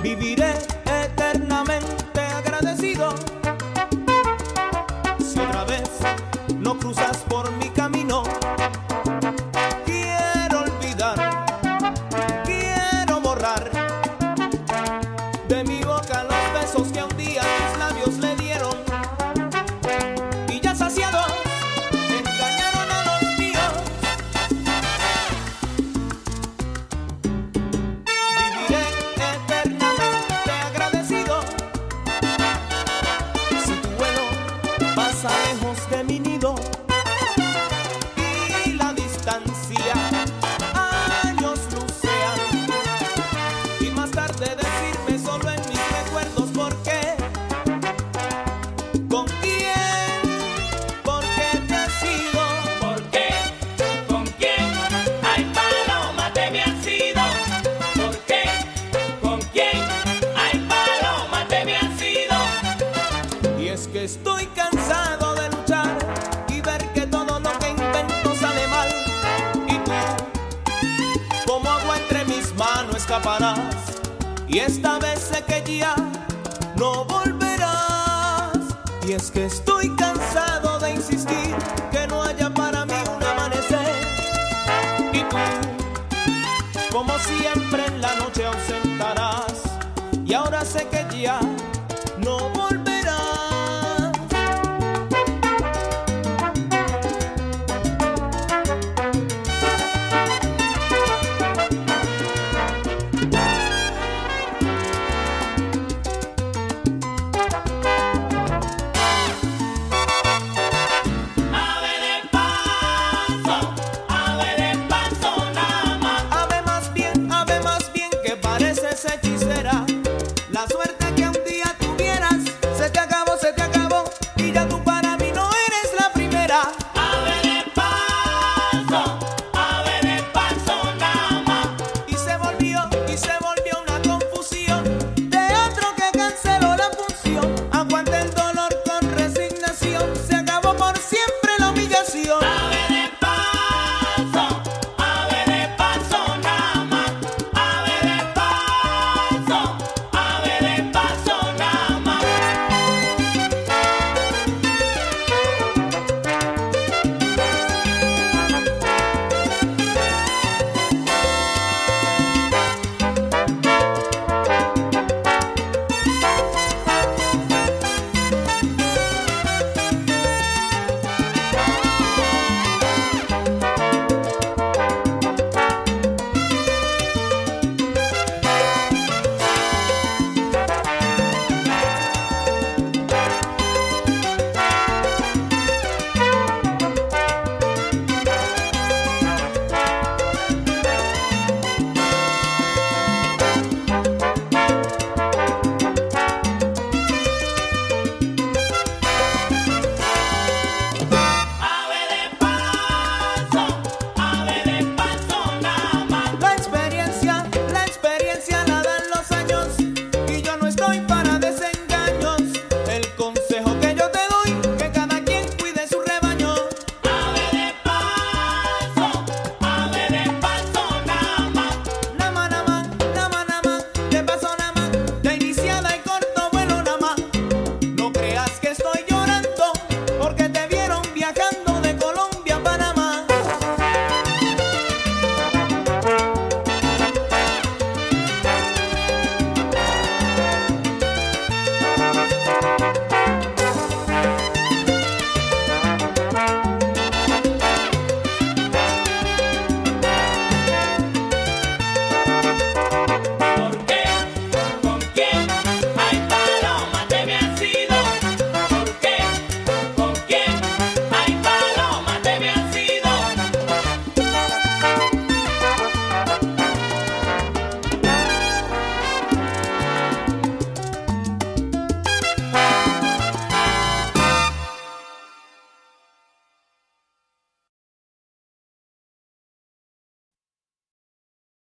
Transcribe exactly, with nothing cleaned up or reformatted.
Viviré eternamente agradecido si otra vez no cruzas por mi camino. Quiero olvidar, quiero borrar de mi boca los besos que un día tus labios le dieron. Y ya saciados, engañaron a los míos. Viviré eternamente agradecido si tu vuelo pasa lejos de mi nido y la distancia años lucean, y más tarde decirme solo en mis recuerdos por qué, con quién, por qué te has ido. ¿Por qué? ¿Con quién? Ay, paloma, te me has ido. ¿Por qué? ¿Con quién? Ay, paloma, te me has ido. Y es que estoy cansado de luchar y ver que todo lo que invento sale mal. Y tú, como agua entre mis manos escaparás. Y esta vez sé que ya no volverás. Y es que estoy cansado de insistir que no haya para mí un amanecer. Y tú, como siempre en la noche ausentarás. Y ahora sé que ya no volverás. Ave de paso, ave de paso nada más. Ave más bien, ave más bien, que pareces hecho